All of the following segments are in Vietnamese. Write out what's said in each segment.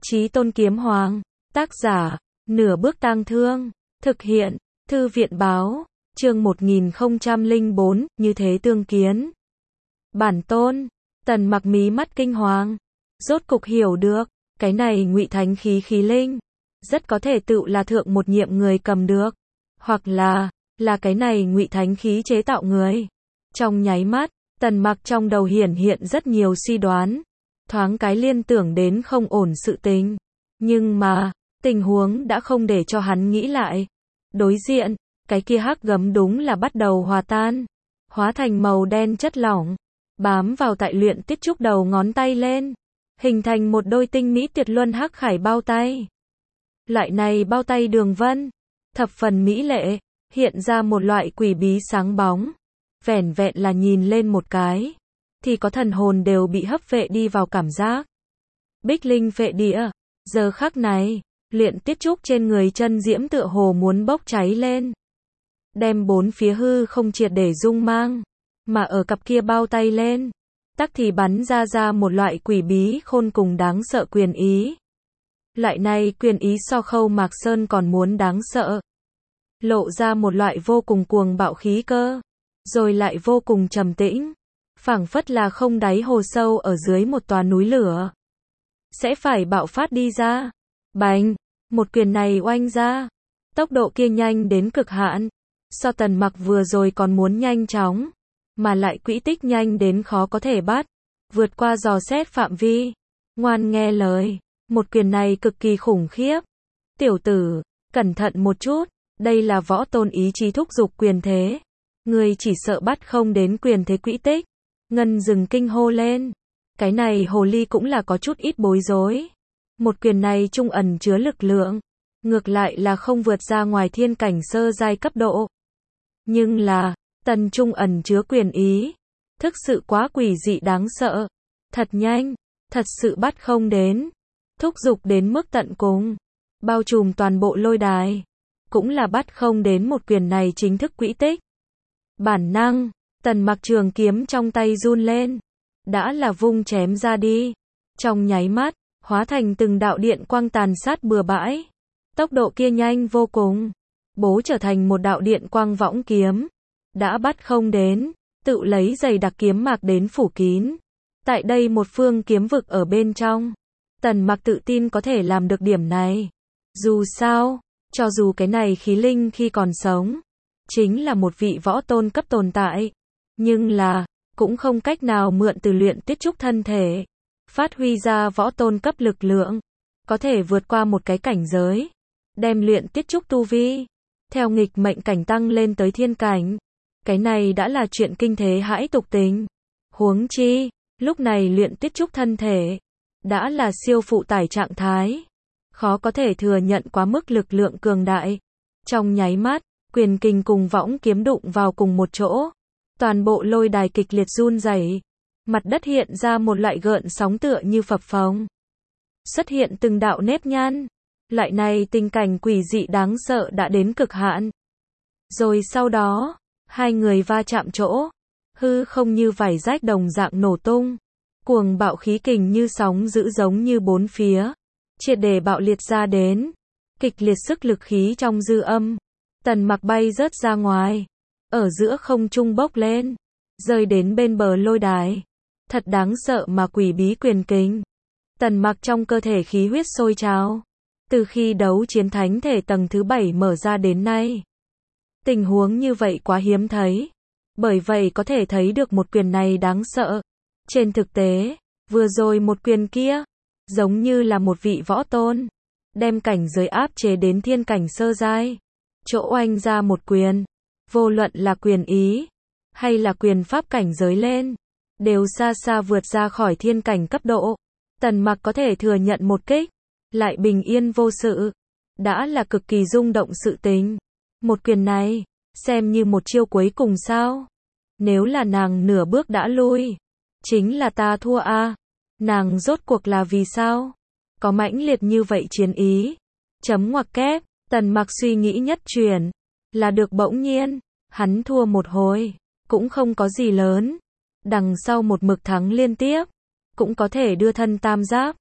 Chí Tôn Kiếm Hoàng. Tác giả, Nửa Bước Tang Thương. Thực hiện, Thư viện Báo. Chương 1004, như thế tương kiến. Bản tôn. Tần Mặc mí mắt kinh hoàng. Rốt cục hiểu được, cái này Ngụy Thánh khí khí linh, rất có thể tự là thượng một nhiệm người cầm được. Hoặc là cái này Ngụy Thánh khí chế tạo người. Trong nháy mắt, Tần Mặc trong đầu hiển hiện rất nhiều suy đoán. Thoáng cái liên tưởng đến không ổn sự tình. Nhưng mà, tình huống đã không để cho hắn nghĩ lại. Đối diện, cái kia hắc gấm đúng là bắt đầu hòa tan. Hóa thành màu đen chất lỏng. Bám vào tại Luyện Tiết Trúc đầu ngón tay lên. Hình thành một đôi tinh mỹ tuyệt luân hắc khải bao tay. Loại này bao tay đường vân, thập phần mỹ lệ, hiện ra một loại quỷ bí sáng bóng. Vẻn vẹn là nhìn lên một cái, thì có thần hồn đều bị hấp vệ đi vào cảm giác. Bích linh phệ địa, giờ khắc này, Luyện Tiết Trúc trên người chân diễm tựa hồ muốn bốc cháy lên. Đem bốn phía hư không triệt để dung mang, mà ở cặp kia bao tay lên, tắc thì bắn ra một loại quỷ bí khôn cùng đáng sợ quyền ý. Loại này quyền ý so Khâu Mạc Sơn còn muốn đáng sợ. Lộ ra một loại vô cùng cuồng bạo khí cơ, rồi lại vô cùng trầm tĩnh, phảng phất là không đáy hồ sâu ở dưới một tòa núi lửa. Sẽ phải bạo phát đi ra. Bành, một quyền này oanh ra. Tốc độ kia nhanh đến cực hạn. So Tần Mặc vừa rồi còn muốn nhanh chóng, mà lại quỹ tích nhanh đến khó có thể bắt, vượt qua dò xét phạm vi. Ngoan nghe lời, một quyền này cực kỳ khủng khiếp. Tiểu tử, cẩn thận một chút, đây là võ tôn ý chí thúc giục quyền thế. Người chỉ sợ bắt không đến quyền thế quỹ tích. Ngân dừng kinh hô lên. Cái này hồ ly cũng là có chút ít bối rối. Một quyền này trung ẩn chứa lực lượng, ngược lại là không vượt ra ngoài thiên cảnh sơ giai cấp độ. Nhưng là, tần trung ẩn chứa quyền ý, thực sự quá quỷ dị đáng sợ. Thật nhanh, thật sự bắt không đến. Thúc giục đến mức tận cùng, bao trùm toàn bộ lôi đài, cũng là bắt không đến một quyền này chính thức quỹ tích. Bản năng, Tần Mặc trường kiếm trong tay run lên, đã là vung chém ra đi. Trong nháy mắt, hóa thành từng đạo điện quang tàn sát bừa bãi. Tốc độ kia nhanh vô cùng, bố trở thành một đạo điện quang võng kiếm. Đã bắt không đến, tự lấy dày đặc kiếm mạc đến phủ kín. Tại đây một phương kiếm vực ở bên trong, Tần Mặc tự tin có thể làm được điểm này. Dù sao, cho dù cái này khí linh khi còn sống, chính là một vị võ tôn cấp tồn tại. Nhưng là, cũng không cách nào mượn từ Luyện Tiết Trúc thân thể, phát huy ra võ tôn cấp lực lượng. Có thể vượt qua một cái cảnh giới, đem Luyện Tiết Trúc tu vi, theo nghịch mệnh cảnh tăng lên tới thiên cảnh. Cái này đã là chuyện kinh thế hãi tục tình. Huống chi, lúc này Luyện Tiết Trúc thân thể, đã là siêu phụ tải trạng thái. Khó có thể thừa nhận quá mức lực lượng cường đại. Trong nháy mắt, quyền kình cùng võng kiếm đụng vào cùng một chỗ. Toàn bộ lôi đài kịch liệt run rẩy. Mặt đất hiện ra một loại gợn sóng tựa như phập phồng. Xuất hiện từng đạo nếp nhăn. Loại này tình cảnh quỷ dị đáng sợ đã đến cực hạn. Rồi sau đó, hai người va chạm chỗ, hư không như vải rách đồng dạng nổ tung. Cuồng bạo khí kình như sóng dữ giống như bốn phía, triệt để bạo liệt ra đến. Kịch liệt sức lực khí trong dư âm. Tần Mặc bay rớt ra ngoài, ở giữa không trung bốc lên, rơi đến bên bờ lôi đài. Thật đáng sợ mà quỷ bí quyền kình. Tần Mặc trong cơ thể khí huyết sôi trào. Từ khi đấu chiến thánh thể tầng thứ 7 mở ra đến nay, tình huống như vậy quá hiếm thấy. Bởi vậy có thể thấy được một quyền này đáng sợ. Trên thực tế, vừa rồi một quyền kia, giống như là một vị võ tôn, đem cảnh giới áp chế đến thiên cảnh sơ giai. Chỗ oanh ra một quyền, vô luận là quyền ý, hay là quyền pháp cảnh giới lên, đều xa xa vượt ra khỏi thiên cảnh cấp độ. Tần Mặc có thể thừa nhận một kích, lại bình yên vô sự, đã là cực kỳ rung động sự tình. Một quyền này, xem như một chiêu cuối cùng sao? Nếu là nàng nửa bước đã lui, chính là ta thua a. Nàng rốt cuộc là vì sao? Có mãnh liệt như vậy chiến ý. Chấm ngoặc kép, Tần Mặc suy nghĩ nhất chuyển, là được bỗng nhiên, hắn thua một hồi, cũng không có gì lớn. Đằng sau một mực thắng liên tiếp, cũng có thể đưa thân tam giáp,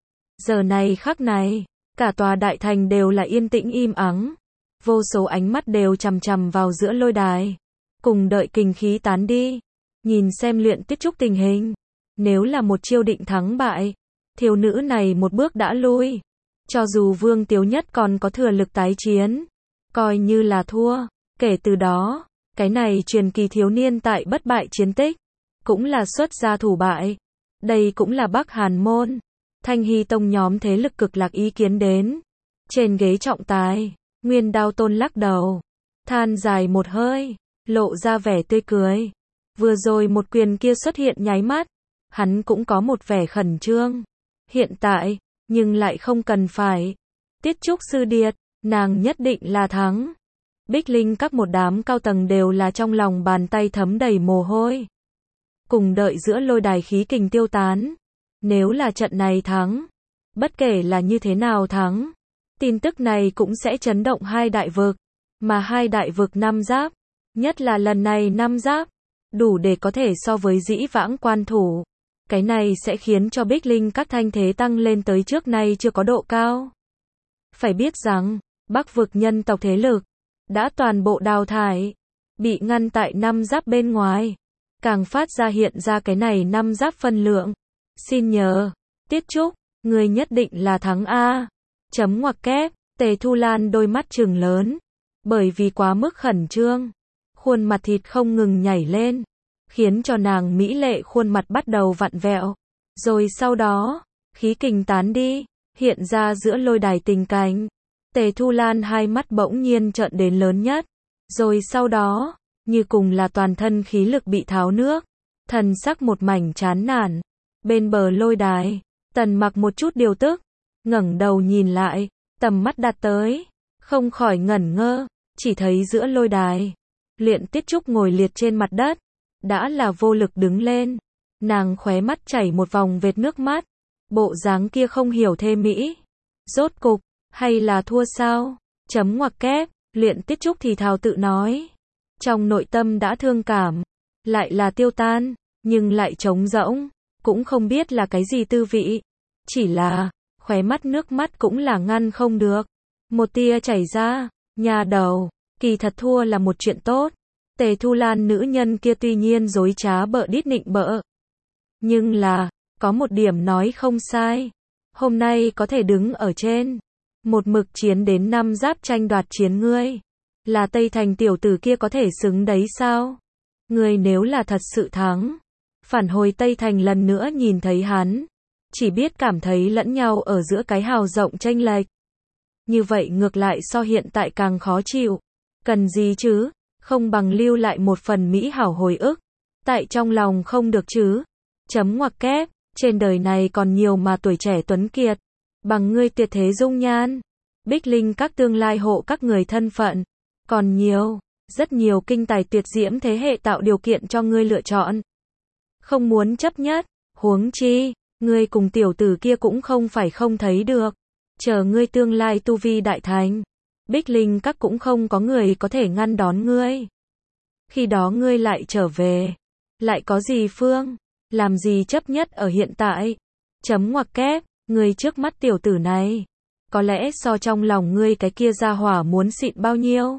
Giờ này khắc này, cả tòa đại thành đều là yên tĩnh im ắng. Vô số ánh mắt đều chằm chằm vào giữa lôi đài. Cùng đợi kình khí tán đi. Nhìn xem Luyện Tiết Trúc tình hình. Nếu là một chiêu định thắng bại, thiếu nữ này một bước đã lui. Cho dù Vương Tiếu Nhất còn có thừa lực tái chiến, coi như là thua. Kể từ đó, cái này truyền kỳ thiếu niên tại bất bại chiến tích, cũng là xuất gia thủ bại. Đây cũng là Bắc Hàn môn, Thanh Hy tông nhóm thế lực cực lạc ý kiến đến. Trên ghế trọng tài, Nguyên Đao Tôn lắc đầu, than dài một hơi, lộ ra vẻ tươi cười. Vừa rồi một quyền kia xuất hiện nháy mắt, hắn cũng có một vẻ khẩn trương. Hiện tại, nhưng lại không cần phải. Tiết Trúc sư điệt, nàng nhất định là thắng. Bích Linh các một đám cao tầng đều là trong lòng bàn tay thấm đầy mồ hôi. Cùng đợi giữa lôi đài khí kình tiêu tán. Nếu là trận này thắng, bất kể là như thế nào thắng, tin tức này cũng sẽ chấn động hai đại vực. Mà hai đại vực năm giáp, nhất là lần này năm giáp, đủ để có thể so với dĩ vãng quan thủ. Cái này sẽ khiến cho Bích Linh các thanh thế tăng lên tới trước nay chưa có độ cao. Phải biết rằng, Bắc vực nhân tộc thế lực đã toàn bộ đào thải, bị ngăn tại năm giáp bên ngoài, càng phát ra hiện ra cái này năm giáp phân lượng. Xin nhờ, Tiết Trúc, người nhất định là thắng A. Chấm ngoặc kép, Tề Thu Lan đôi mắt trừng lớn, bởi vì quá mức khẩn trương, khuôn mặt thịt không ngừng nhảy lên, khiến cho nàng mỹ lệ khuôn mặt bắt đầu vặn vẹo. Rồi sau đó, khí kình tán đi, hiện ra giữa lôi đài tình cảnh. Tề Thu Lan hai mắt bỗng nhiên trợn đến lớn nhất. Rồi sau đó, như cùng là toàn thân khí lực bị tháo nước, thần sắc một mảnh chán nản. Bên bờ lôi đài, Tần Mặc một chút điều tức, ngẩng đầu nhìn lại, tầm mắt đặt tới, không khỏi ngẩn ngơ, chỉ thấy giữa lôi đài, Luyện Tiết Trúc ngồi liệt trên mặt đất, đã là vô lực đứng lên. Nàng khóe mắt chảy một vòng vệt nước mắt, bộ dáng kia không hiểu thê mỹ. Rốt cục, hay là thua sao? Chấm ngoặc kép, Luyện Tiết Trúc thì thào tự nói. Trong nội tâm đã thương cảm, lại là tiêu tan, nhưng lại trống rỗng, cũng không biết là cái gì tư vị. Chỉ là, khóe mắt nước mắt cũng là ngăn không được. Một tia chảy ra, nhà đầu, kỳ thật thua là một chuyện tốt. Tề Thu Lan nữ nhân kia tuy nhiên dối trá bợ đít nịnh bợ. Nhưng là, có một điểm nói không sai. Hôm nay có thể đứng ở trên. Một mực chiến đến năm giáp tranh đoạt chiến ngươi. Là Tây Thành tiểu tử kia có thể xứng đấy sao? Ngươi nếu là thật sự thắng. Phản hồi Tây Thành lần nữa nhìn thấy hắn. Chỉ biết cảm thấy lẫn nhau ở giữa cái hào rộng chênh lệch. Như vậy ngược lại so hiện tại càng khó chịu. Cần gì chứ? Không bằng lưu lại một phần mỹ hảo hồi ức. Tại trong lòng không được chứ? Chấm ngoặc kép, trên đời này còn nhiều mà tuổi trẻ tuấn kiệt. Bằng ngươi tuyệt thế dung nhan. Bích Linh các tương lai hộ các người thân phận. Còn nhiều, rất nhiều kinh tài tuyệt diễm thế hệ tạo điều kiện cho ngươi lựa chọn. Không muốn chấp nhất, huống chi, ngươi cùng tiểu tử kia cũng không phải không thấy được. Chờ ngươi tương lai tu vi đại thành. Bích Linh các cũng không có người có thể ngăn đón ngươi. Khi đó ngươi lại trở về. Lại có gì phương? Làm gì chấp nhất ở hiện tại? Chấm ngoặc kép, ngươi trước mắt tiểu tử này. Có lẽ so trong lòng ngươi cái kia ra hỏa muốn xịn bao nhiêu?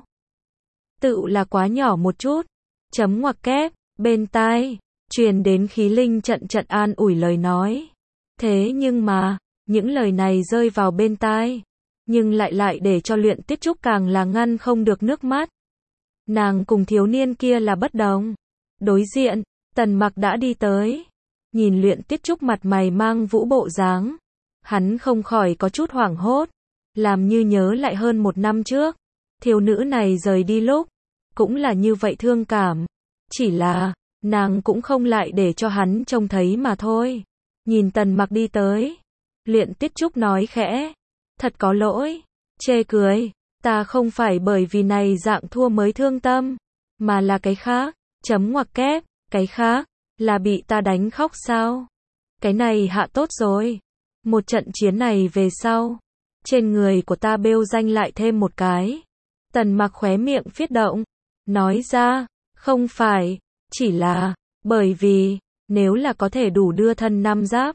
Tự là quá nhỏ một chút. Chấm ngoặc kép, bên tai, truyền đến khí linh trận trận an ủi lời nói. Thế nhưng mà, những lời này rơi vào bên tai. Nhưng lại để cho Luyện Tiết Trúc càng là ngăn không được nước mắt. Nàng cùng thiếu niên kia là bất đồng. Đối diện, Tần Mặc đã đi tới. Nhìn Luyện Tiết Trúc mặt mày mang vũ bộ dáng. Hắn không khỏi có chút hoảng hốt. Làm như nhớ lại hơn một năm trước. Thiếu nữ này rời đi lúc. Cũng là như vậy thương cảm. Chỉ là, nàng cũng không lại để cho hắn trông thấy mà thôi. Nhìn Tần Mặc đi tới. Luyện Tiết Trúc nói khẽ. Thật có lỗi. Chê cười. Ta không phải bởi vì này dạng thua mới thương tâm. Mà là cái khác. Chấm ngoặc kép. Cái khác. Là bị ta đánh khóc sao? Cái này hạ tốt rồi. Một trận chiến này về sau. Trên người của ta bêu danh lại thêm một cái. Tần Mặc khóe miệng phiết động. Nói ra. Không phải. Chỉ là. Bởi vì. Nếu là có thể đủ đưa thân năm giáp.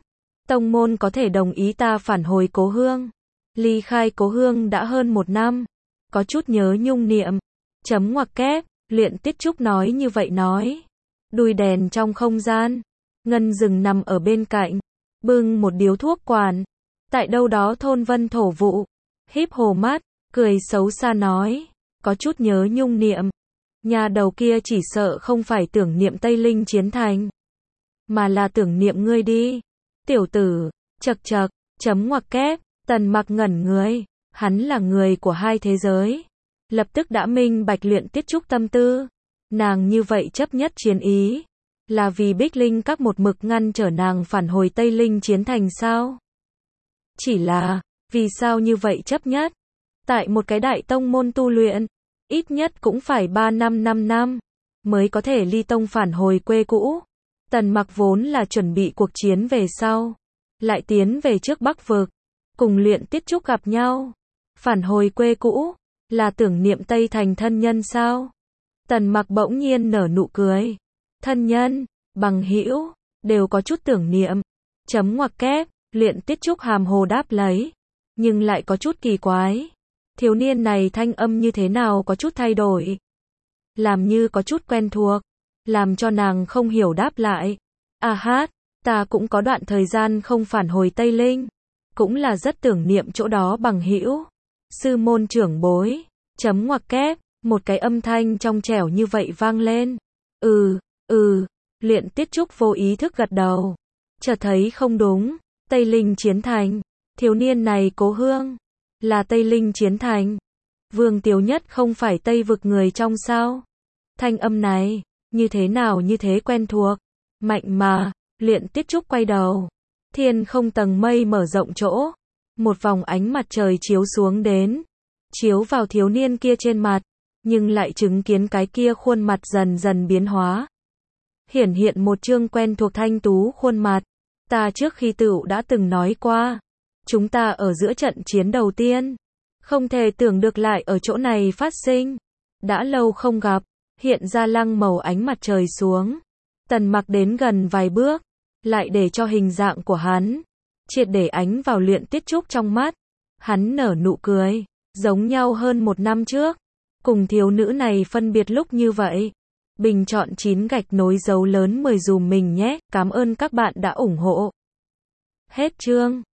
tông môn có thể đồng ý ta phản hồi Cố Hương. Ly khai Cố Hương đã hơn 1 năm, có chút nhớ nhung niệm. Chấm ngoặc kép, Luyện Tiết Trúc nói như vậy nói. Đùi đèn trong không gian, Ngân Dừng nằm ở bên cạnh, bưng một điếu thuốc quản. Tại đâu đó thôn Vân Thổ Vụ, híp hồ mắt, cười xấu xa nói, có chút nhớ nhung niệm. Nhà đầu kia chỉ sợ không phải tưởng niệm Tây Linh chiến thành, mà là tưởng niệm ngươi đi. Tiểu tử, chậc chậc, chấm ngoặc kép, Tần Mặc ngẩn người, hắn là người của hai thế giới. Lập tức đã minh bạch Luyện Tiết Trúc tâm tư. Nàng như vậy chấp nhất chiến ý, là vì Bích Linh Các một mực ngăn trở nàng phản hồi Tây Linh chiến thành sao? Chỉ là, vì sao như vậy chấp nhất? Tại một cái đại tông môn tu luyện, ít nhất cũng phải 3 năm 5 năm, mới có thể ly tông phản hồi quê cũ. Tần Mặc vốn là chuẩn bị cuộc chiến về sau, lại tiến về trước Bắc Vực, cùng Luyện Tiết Trúc gặp nhau. Phản hồi quê cũ, là tưởng niệm Tây Thành thân nhân sao? Tần Mặc bỗng nhiên nở nụ cười. Thân nhân, bằng hữu, đều có chút tưởng niệm. Chấm ngoặc kép, Luyện Tiết Trúc hàm hồ đáp lấy, nhưng lại có chút kỳ quái. Thiếu niên này thanh âm như thế nào có chút thay đổi, làm như có chút quen thuộc, làm cho nàng không hiểu đáp lại. À hát, ta cũng có đoạn thời gian không phản hồi Tây Linh, cũng là rất tưởng niệm chỗ đó bằng hữu. Sư môn trưởng bối, chấm ngoặc kép, một cái âm thanh trong trẻo như vậy vang lên. Luyện Tiết Trúc vô ý thức gật đầu. Chợt thấy không đúng, Tây Linh chiến thành, thiếu niên này Cố Hương, là Tây Linh chiến thành. Vương Tiếu Nhất không phải Tây Vực người trong sao? Thanh âm này, như thế nào như thế quen thuộc, mạnh mà. Luyện Tiết Trúc quay đầu, thiên không tầng mây mở rộng chỗ, một vòng ánh mặt trời chiếu xuống đến, chiếu vào thiếu niên kia trên mặt, nhưng lại chứng kiến cái kia khuôn mặt dần dần biến hóa. Hiển hiện một chương quen thuộc thanh tú khuôn mặt. Ta trước khi tựu đã từng nói qua, chúng ta ở giữa trận chiến đầu tiên, không thể tưởng được lại ở chỗ này phát sinh. Đã lâu không gặp, hiện ra lăng màu ánh mặt trời xuống. Tần Mặc đến gần vài bước, lại để cho hình dạng của hắn triệt để ánh vào Luyện Tiết Trúc trong mắt. Hắn nở nụ cười, giống nhau hơn 1 năm trước, cùng thiếu nữ này phân biệt lúc như vậy. Bình chọn 9 gạch nối dấu lớn 10 dùm mình nhé, cảm ơn các bạn đã ủng hộ. Hết chương.